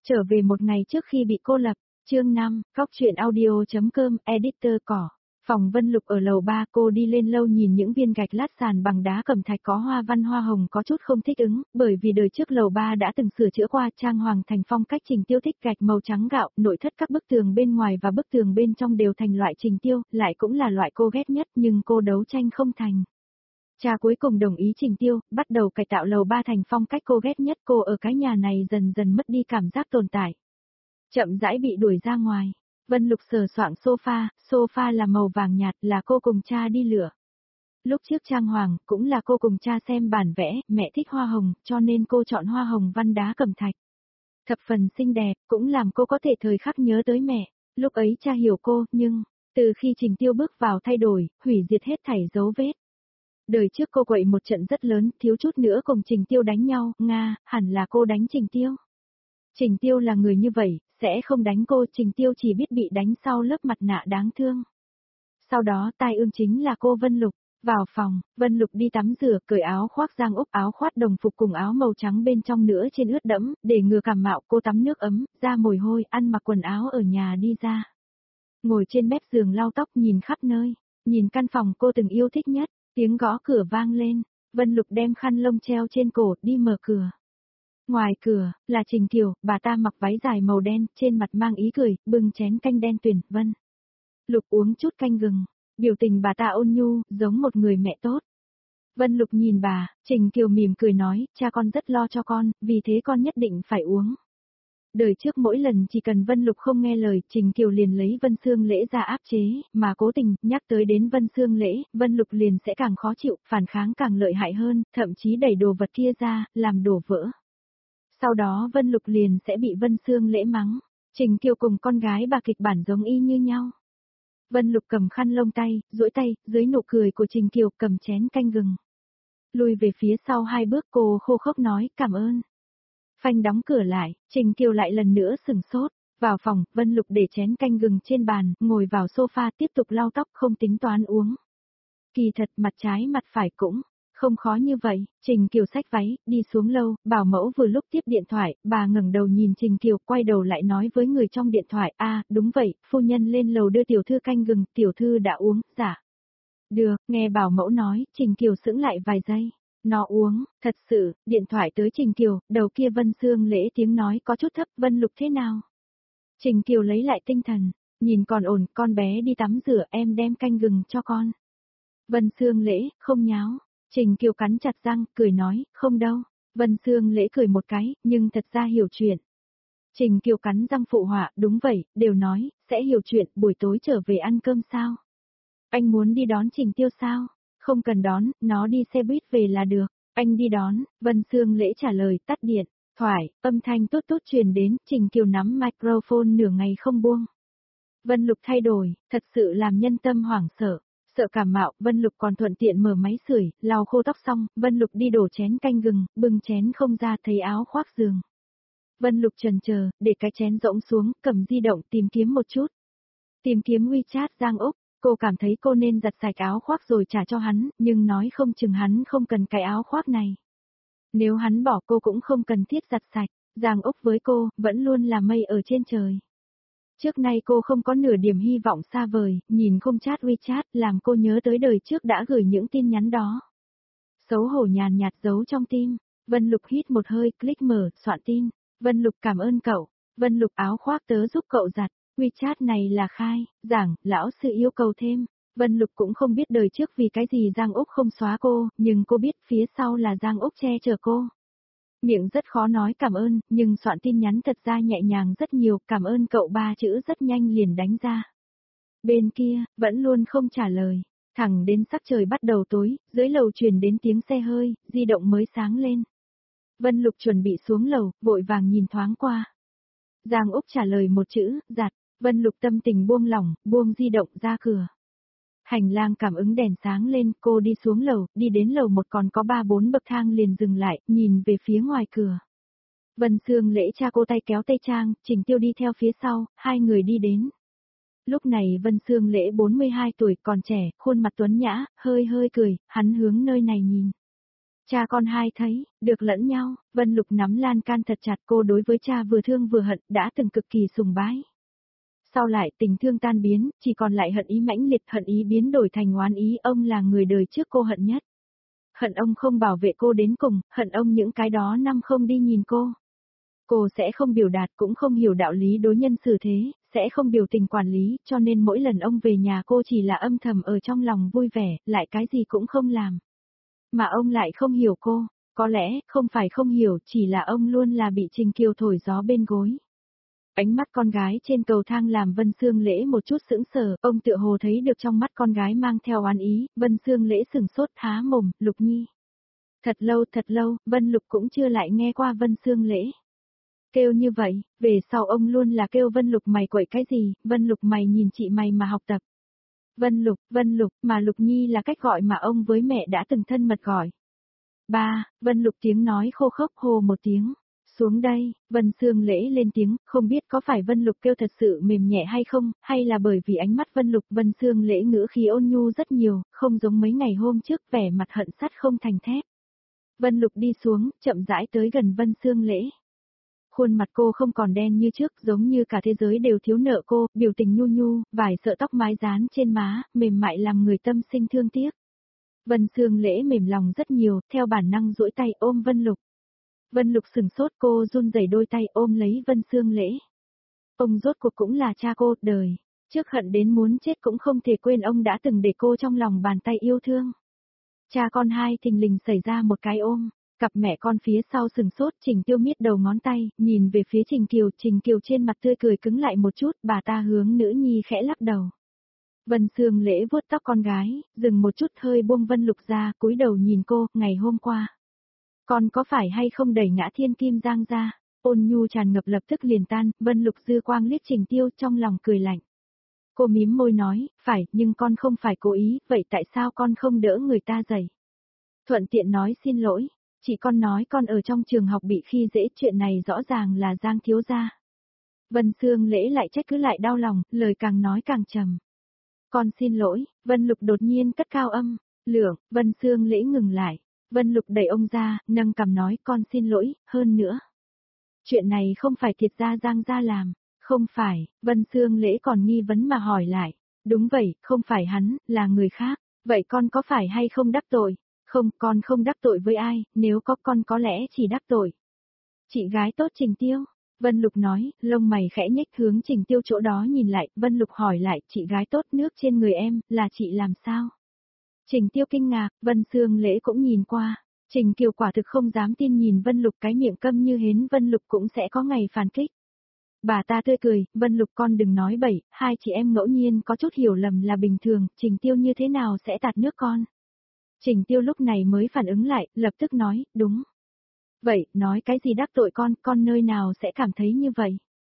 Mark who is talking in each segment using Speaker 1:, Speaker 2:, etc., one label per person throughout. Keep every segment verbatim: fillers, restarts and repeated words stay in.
Speaker 1: Trở về một ngày trước khi bị cô lập, chương năm, góc truyện audio.com, editor cỏ. Phòng Vân Lục ở lầu ba, cô đi lên lâu nhìn những viên gạch lát sàn bằng đá cẩm thạch có hoa văn hoa hồng có chút không thích ứng, bởi vì đời trước lầu ba đã từng sửa chữa qua trang hoàng thành phong cách Trình Tiêu thích gạch màu trắng gạo, nội thất các bức tường bên ngoài và bức tường bên trong đều thành loại Trình Tiêu, lại cũng là loại cô ghét nhất nhưng cô đấu tranh không thành. Cha cuối cùng đồng ý Trình Tiêu, bắt đầu cải tạo lầu ba thành phong cách cô ghét nhất. Cô ở cái nhà này dần dần mất đi cảm giác tồn tại. Chậm rãi bị đuổi ra ngoài. Vân Lục sờ soạng sofa, sofa là màu vàng nhạt, là cô cùng cha đi lựa. Lúc trước trang hoàng, cũng là cô cùng cha xem bản vẽ, mẹ thích hoa hồng, cho nên cô chọn hoa hồng văn đá cẩm thạch. Thập phần xinh đẹp, cũng làm cô có thể thời khắc nhớ tới mẹ. Lúc ấy cha hiểu cô, nhưng, từ khi Trình Tiêu bước vào thay đổi, hủy diệt hết thảy dấu vết. Đời trước cô quậy một trận rất lớn, thiếu chút nữa cùng Trình Tiêu đánh nhau, Nga, hẳn là cô đánh Trình Tiêu. Trình Tiêu là người như vậy, sẽ không đánh cô, Trình Tiêu chỉ biết bị đánh sau lớp mặt nạ đáng thương. Sau đó tai ương chính là cô Vân Lục. Vào phòng, Vân Lục đi tắm rửa, cởi áo khoác Giang Úc, áo khoác đồng phục cùng áo màu trắng bên trong nữa trên ướt đẫm, để ngừa cảm mạo. Cô tắm nước ấm, ra mồ hôi, ăn mặc quần áo ở nhà đi ra. Ngồi trên mép giường lau tóc nhìn khắp nơi, nhìn căn phòng cô từng yêu thích nhất. Tiếng gõ cửa vang lên, Vân Lục đem khăn lông treo trên cổ, đi mở cửa. Ngoài cửa, là Trình Kiều, bà ta mặc váy dài màu đen, trên mặt mang ý cười, bưng chén canh đen tuyển, Vân Lục uống chút canh gừng, biểu tình bà ta ôn nhu, giống một người mẹ tốt. Vân Lục nhìn bà, Trình Kiều mỉm cười nói, cha con rất lo cho con, vì thế con nhất định phải uống. Đời trước mỗi lần chỉ cần Vân Lục không nghe lời, Trình Kiều liền lấy Vân Xương Lễ ra áp chế, mà cố tình, nhắc tới đến Vân Xương Lễ, Vân Lục liền sẽ càng khó chịu, phản kháng càng lợi hại hơn, thậm chí đẩy đồ vật kia ra, làm đổ vỡ. Sau đó Vân Lục liền sẽ bị Vân Xương Lễ mắng. Trình Kiều cùng con gái bà kịch bản giống y như nhau. Vân Lục cầm khăn lông tay, duỗi tay, dưới nụ cười của Trình Kiều cầm chén canh gừng. Lùi về phía sau hai bước, cô khô khốc nói, cảm ơn. Phanh đóng cửa lại, Trình Kiều lại lần nữa sừng sốt. Vào phòng, Vân Lục để chén canh gừng trên bàn, ngồi vào sofa tiếp tục lau tóc, không tính toán uống. Kỳ thật mặt trái mặt phải cũng không khó như vậy. Trình Kiều xách váy, đi xuống lâu, bảo mẫu vừa lúc tiếp điện thoại, bà ngẩng đầu nhìn Trình Kiều, quay đầu lại nói với người trong điện thoại, a à, đúng vậy, phu nhân lên lầu đưa tiểu thư canh gừng, tiểu thư đã uống, dạ. Được, nghe bảo mẫu nói, Trình Kiều sững lại vài giây. Nó uống, thật sự, điện thoại tới Trình Kiều, đầu kia Vân Xương Lễ tiếng nói có chút thấp, Vân Lục thế nào? Trình Kiều lấy lại tinh thần, nhìn còn ổn, con bé đi tắm rửa, em đem canh gừng cho con. Vân Xương Lễ, không nháo. Trình Kiều cắn chặt răng, cười nói, không đâu. Vân Xương Lễ cười một cái, nhưng thật ra hiểu chuyện. Trình Kiều cắn răng phụ họa, đúng vậy, đều nói, sẽ hiểu chuyện, buổi tối trở về ăn cơm sao? Anh muốn đi đón Trình Tiêu sao? Không cần đón, nó đi xe buýt về là được. Anh đi đón, Vân Xương Lễ trả lời, tắt điện. Thoại, âm thanh tốt tốt truyền đến, Trình Kiều nắm microphone nửa ngày không buông. Vân Lục thay đổi, thật sự làm nhân tâm hoảng sợ. Sợ cảm mạo, Vân Lục còn thuận tiện mở máy sưởi, lau khô tóc xong, Vân Lục đi đổ chén canh gừng, bưng chén không ra thấy áo khoác giường. Vân Lục chần chờ, để cái chén rỗng xuống, cầm di động tìm kiếm một chút. Tìm kiếm WeChat Giang Úc, cô cảm thấy cô nên giặt sạch áo khoác rồi trả cho hắn, nhưng nói không chừng hắn không cần cái áo khoác này. Nếu hắn bỏ cô cũng không cần thiết giặt sạch, Giang Úc với cô, vẫn luôn là mây ở trên trời. Trước nay cô không có nửa điểm hy vọng xa vời, nhìn không chat WeChat làm cô nhớ tới đời trước đã gửi những tin nhắn đó. Xấu hổ nhàn nhạt giấu trong tim, Vân Lục hít một hơi, click mở, soạn tin. Vân Lục cảm ơn cậu, Vân Lục áo khoác tớ giúp cậu giặt, WeChat này là khai, giảng, lão sư yêu cầu thêm. Vân Lục cũng không biết đời trước vì cái gì Giang Úc không xóa cô, nhưng cô biết phía sau là Giang Úc che chở cô. Miệng rất khó nói cảm ơn, nhưng soạn tin nhắn thật ra nhẹ nhàng rất nhiều, cảm ơn cậu ba chữ rất nhanh liền đánh ra. Bên kia, vẫn luôn không trả lời, thẳng đến sắc trời bắt đầu tối, dưới lầu truyền đến tiếng xe hơi, di động mới sáng lên. Vân Lục chuẩn bị xuống lầu, vội vàng nhìn thoáng qua. Giang Úc trả lời một chữ, giặt, Vân Lục tâm tình buông lỏng, buông di động ra cửa. Hành lang cảm ứng đèn sáng lên, cô đi xuống lầu, đi đến lầu một còn có ba bốn bậc thang liền dừng lại, nhìn về phía ngoài cửa. Vân Xương Lễ cha cô tay kéo tay Trang, Trình Tiêu đi theo phía sau, hai người đi đến. Lúc này Vân Xương Lễ bốn mươi hai tuổi còn trẻ, khuôn mặt tuấn nhã, hơi hơi cười, hắn hướng nơi này nhìn. Cha con hai thấy, được lẫn nhau, Vân Lục nắm lan can thật chặt, cô đối với cha vừa thương vừa hận, đã từng cực kỳ sùng bái. Sau lại tình thương tan biến, chỉ còn lại hận ý mãnh liệt, hận ý biến đổi thành oán ý, ông là người đời trước cô hận nhất. Hận ông không bảo vệ cô đến cùng, hận ông những cái đó năm không đi nhìn cô. Cô sẽ không biểu đạt, cũng không hiểu đạo lý đối nhân xử thế, sẽ không biểu tình quản lý, cho nên mỗi lần ông về nhà cô chỉ là âm thầm ở trong lòng vui vẻ, lại cái gì cũng không làm. Mà ông lại không hiểu cô, có lẽ, không phải không hiểu, chỉ là ông luôn là bị Trình Kiều thổi gió bên gối. Ánh mắt con gái trên cầu thang làm Vân Sương Lễ một chút sững sờ, ông tựa hồ thấy được trong mắt con gái mang theo oán ý, Vân Sương Lễ sừng sốt há mồm, Lục Nhi. Thật lâu thật lâu, Vân Lục cũng chưa lại nghe qua Vân Sương Lễ. Kêu như vậy, về sau ông luôn là kêu Vân Lục mày quậy cái gì, Vân Lục mày nhìn chị mày mà học tập. Vân Lục, Vân Lục, mà Lục Nhi là cách gọi mà ông với mẹ đã từng thân mật gọi. Ba, Vân Lục tiếng nói khô khốc hồ một tiếng. Xuống đây, Vân Sương Lễ lên tiếng, không biết có phải Vân Lục kêu thật sự mềm nhẹ hay không, hay là bởi vì ánh mắt Vân Lục Vân Sương Lễ ngữ khí ôn nhu rất nhiều, không giống mấy ngày hôm trước vẻ mặt hận sắt không thành thép. Vân Lục đi xuống, chậm rãi tới gần Vân Sương Lễ. Khuôn mặt cô không còn đen như trước, giống như cả thế giới đều thiếu nợ cô, biểu tình nhu nhu, vài sợi tóc mái dán trên má, mềm mại làm người tâm sinh thương tiếc. Vân Sương Lễ mềm lòng rất nhiều, theo bản năng duỗi tay ôm Vân Lục. Vân Lục sừng sốt, cô run rẩy đôi tay ôm lấy Vân Sương Lễ. Ông rốt cuộc cũng là cha cô, đời trước hận đến muốn chết cũng không thể quên ông đã từng để cô trong lòng bàn tay yêu thương. Cha con hai thình lình xảy ra một cái ôm, cặp mẹ con phía sau sừng sốt, Trình Tiêu miết đầu ngón tay, nhìn về phía Trình Kiều, Trình Kiều trên mặt tươi cười cứng lại một chút, bà ta hướng nữ nhi khẽ lắc đầu. Vân Sương Lễ vuốt tóc con gái, dừng một chút hơi buông Vân Lục ra, cúi đầu nhìn cô, ngày hôm qua. Con có phải hay không đẩy ngã Thiên Kim Giang ra? Ôn nhu tràn ngập lập tức liền tan, Vân Lục dư quang liếc Trình Tiêu trong lòng cười lạnh. Cô mím môi nói, phải, nhưng con không phải cố ý, vậy tại sao con không đỡ người ta dậy? Thuận tiện nói xin lỗi, chị con nói con ở trong trường học bị khi dễ, chuyện này rõ ràng là Giang thiếu gia. Vân Sương Lễ lại trách cứ lại đau lòng, lời càng nói càng trầm. Con xin lỗi, Vân Lục đột nhiên cất cao âm, lượng, Vân Sương Lễ ngừng lại. Vân Lục đẩy ông ra, nâng cằm nói con xin lỗi, hơn nữa. Chuyện này không phải thiệt ra Giang gia làm, không phải, Vân Sương Lễ còn nghi vấn mà hỏi lại. Đúng vậy, không phải hắn, là người khác, vậy con có phải hay không đắc tội? Không, con không đắc tội với ai, nếu có con có lẽ chỉ đắc tội. Chị gái tốt Trình Tiêu, Vân Lục nói, lông mày khẽ nhếch hướng Trình Tiêu chỗ đó nhìn lại, Vân Lục hỏi lại, chị gái tốt nước trên người em, là chị làm sao? Trình Tiêu kinh ngạc, Vân Sương Lễ cũng nhìn qua. Trình Kiều quả thực không dám tin nhìn Vân Lục, cái miệng câm như hến, Vân Lục cũng sẽ có ngày phản kích. Bà ta tươi cười, Vân Lục con đừng nói bậy, hai chị em ngẫu nhiên có chút hiểu lầm là bình thường, Trình Tiêu như thế nào sẽ tạt nước con. Trình Tiêu lúc này mới phản ứng lại, lập tức nói, đúng. Vậy, nói cái gì đắc tội con, con nơi nào sẽ cảm thấy như vậy?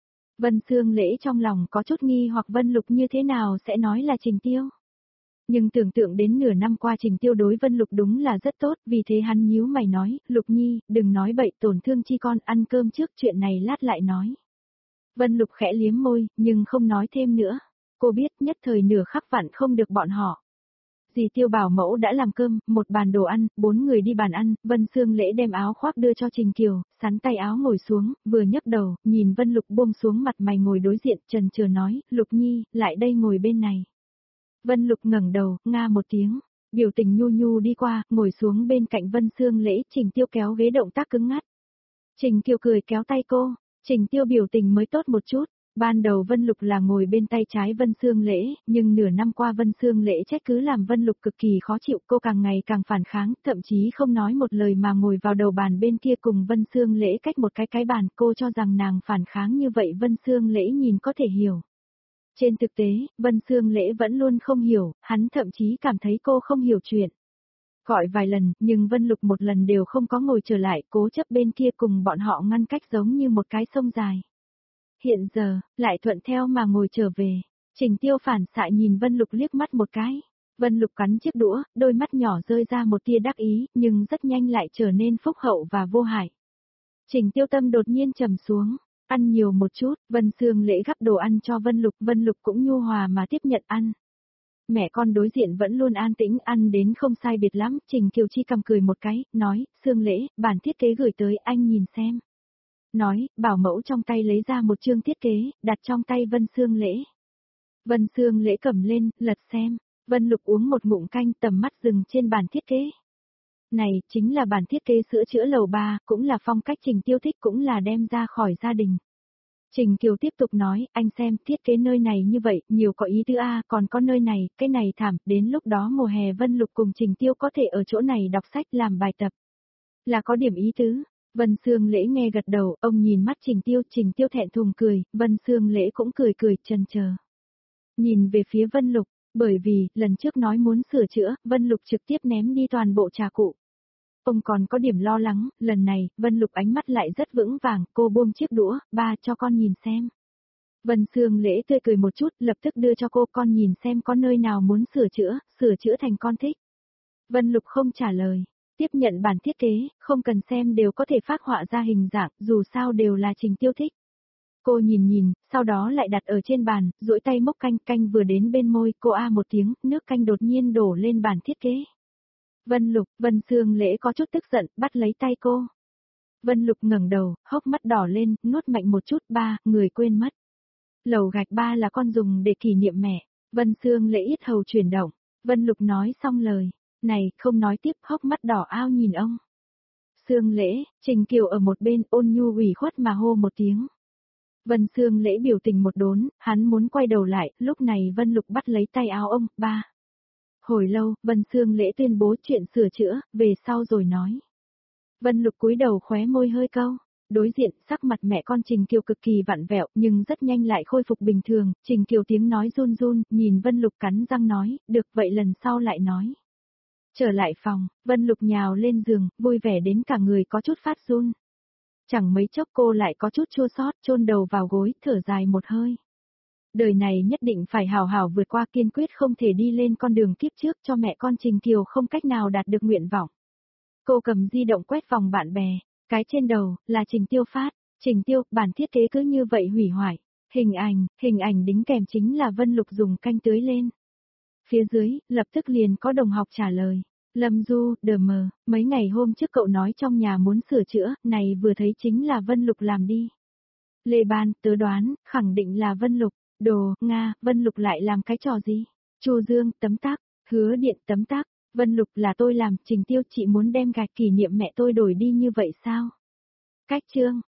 Speaker 1: Vân Sương Lễ trong lòng có chút nghi hoặc Vân Lục như thế nào sẽ nói là Trình Tiêu. Nhưng tưởng tượng đến nửa năm qua Trình Tiêu đối Vân Lục đúng là rất tốt, vì thế hắn nhíu mày nói, Lục Nhi, đừng nói bậy, tổn thương chi con, ăn cơm trước, chuyện này lát lại nói. Vân Lục khẽ liếm môi, nhưng không nói thêm nữa. Cô biết nhất thời nửa khắc vặn không được bọn họ. Dì Tiêu bảo mẫu đã làm cơm, một bàn đồ ăn, bốn người đi bàn ăn, Vân Sương Lễ đem áo khoác đưa cho Trình Kiều, sắn tay áo ngồi xuống, vừa nhấc đầu, nhìn Vân Lục buông xuống mặt mày ngồi đối diện, trần chờ nói, Lục Nhi, lại đây ngồi bên này. Vân Lục ngẩng đầu, nga một tiếng, biểu tình nhu nhu đi qua, ngồi xuống bên cạnh Vân Sương Lễ, Trình Tiêu kéo ghế động tác cứng ngắt. Trình Kiều cười kéo tay cô, Trình Tiêu biểu tình mới tốt một chút. Ban đầu Vân Lục là ngồi bên tay trái Vân Sương Lễ, nhưng nửa năm qua Vân Sương Lễ trách cứ làm Vân Lục cực kỳ khó chịu, cô càng ngày càng phản kháng, thậm chí không nói một lời mà ngồi vào đầu bàn bên kia cùng Vân Sương Lễ cách một cái cái bàn, cô cho rằng nàng phản kháng như vậy Vân Sương Lễ nhìn có thể hiểu. Trên thực tế, Vân Sương Lễ vẫn luôn không hiểu, hắn thậm chí cảm thấy cô không hiểu chuyện. Gọi vài lần, nhưng Vân Lục một lần đều không có ngồi trở lại, cố chấp bên kia cùng bọn họ ngăn cách giống như một cái sông dài. Hiện giờ, lại thuận theo mà ngồi trở về. Trình Tiêu phản xạ nhìn Vân Lục liếc mắt một cái. Vân Lục cắn chiếc đũa, đôi mắt nhỏ rơi ra một tia đắc ý, nhưng rất nhanh lại trở nên phúc hậu và vô hại. Trình Tiêu tâm đột nhiên trầm xuống, ăn nhiều một chút, Vân Sương Lễ gắp đồ ăn cho Vân Lục, Vân Lục cũng nhu hòa mà tiếp nhận ăn. Mẹ con đối diện vẫn luôn an tĩnh, ăn đến không sai biệt lắm, Trình Kiều Chi cầm cười một cái, nói, Sương Lễ, bản thiết kế gửi tới, anh nhìn xem. Nói, bảo mẫu trong tay lấy ra một chương thiết kế, đặt trong tay Vân Sương Lễ. Vân Sương Lễ cầm lên, lật xem, Vân Lục uống một ngụm canh, tầm mắt dừng trên bản thiết kế. Này, chính là bản thiết kế sửa chữa lầu ba, cũng là phong cách Trình Tiêu thích, cũng là đem ra khỏi gia đình. Trình Kiều tiếp tục nói, anh xem, thiết kế nơi này như vậy, nhiều có ý tứ a, còn có nơi này, cái này thảm, đến lúc đó mùa hè Vân Lục cùng Trình Tiêu có thể ở chỗ này đọc sách làm bài tập. Là có điểm ý tứ. Vân Sương Lễ nghe gật đầu, ông nhìn mắt Trình Tiêu, Trình Tiêu thẹn thùng cười, Vân Sương Lễ cũng cười cười, chần chờ. Nhìn về phía Vân Lục, bởi vì, lần trước nói muốn sửa chữa, Vân Lục trực tiếp ném đi toàn bộ trà cụ. Ông còn có điểm lo lắng, lần này, Vân Lục ánh mắt lại rất vững vàng, cô buông chiếc đũa, ba cho con nhìn xem. Vân Sương Lễ tươi cười một chút, lập tức đưa cho cô, con nhìn xem có nơi nào muốn sửa chữa, sửa chữa thành con thích. Vân Lục không trả lời, tiếp nhận bản thiết kế, không cần xem đều có thể phác họa ra hình dạng, dù sao đều là Trình Tiêu thích. Cô nhìn nhìn, sau đó lại đặt ở trên bàn, duỗi tay mốc canh, canh vừa đến bên môi, cô a một tiếng, nước canh đột nhiên đổ lên bản thiết kế. Vân Lục, Vân Sương Lễ có chút tức giận, bắt lấy tay cô. Vân Lục ngẩng đầu, hốc mắt đỏ lên, nuốt mạnh một chút, ba, người quên mất. Lầu gạch ba là con dùng để kỷ niệm mẹ. Vân Sương Lễ yết hầu chuyển động. Vân Lục nói xong lời. Này, không nói tiếp, hốc mắt đỏ ao nhìn ông. Sương Lễ, Trình Kiều ở một bên ôn nhu ủy khuất mà hô một tiếng. Vân Sương Lễ biểu tình một đốn, hắn muốn quay đầu lại, lúc này Vân Lục bắt lấy tay áo ông, ba. Hồi lâu, Vân Sương Lễ tuyên bố chuyện sửa chữa, về sau rồi nói. Vân Lục cúi đầu khóe môi hơi câu, đối diện, sắc mặt mẹ con Trình Kiều cực kỳ vặn vẹo, nhưng rất nhanh lại khôi phục bình thường, Trình Kiều tiếng nói run run, nhìn Vân Lục cắn răng nói, được vậy lần sau lại nói. Trở lại phòng, Vân Lục nhào lên giường, vui vẻ đến cả người có chút phát run. Chẳng mấy chốc cô lại có chút chua xót, chôn đầu vào gối, thở dài một hơi. Đời này nhất định phải hào hào vượt qua, kiên quyết không thể đi lên con đường kiếp trước cho mẹ con Trình Kiều không cách nào đạt được nguyện vọng. Cô cầm di động quét vòng bạn bè, cái trên đầu, là Trình Tiêu phát, Trình Tiêu, bản thiết kế cứ như vậy hủy hoại. Hình ảnh, hình ảnh đính kèm chính là Vân Lục dùng canh tưới lên. Phía dưới, lập tức liền có đồng học trả lời. Lâm Du, đờ mờ, mấy ngày hôm trước cậu nói trong nhà muốn sửa chữa, này vừa thấy chính là Vân Lục làm đi. Lê Ban, tớ đoán, khẳng định là Vân Lục. Đồ, Nga, Vân Lục lại làm cái trò gì? Chu Dương, tấm tắc, Hứa Điện, tấm tắc, Vân Lục là tôi làm, Trình Tiêu chị muốn đem gạch kỷ niệm mẹ tôi đổi đi như vậy sao? Cách chương.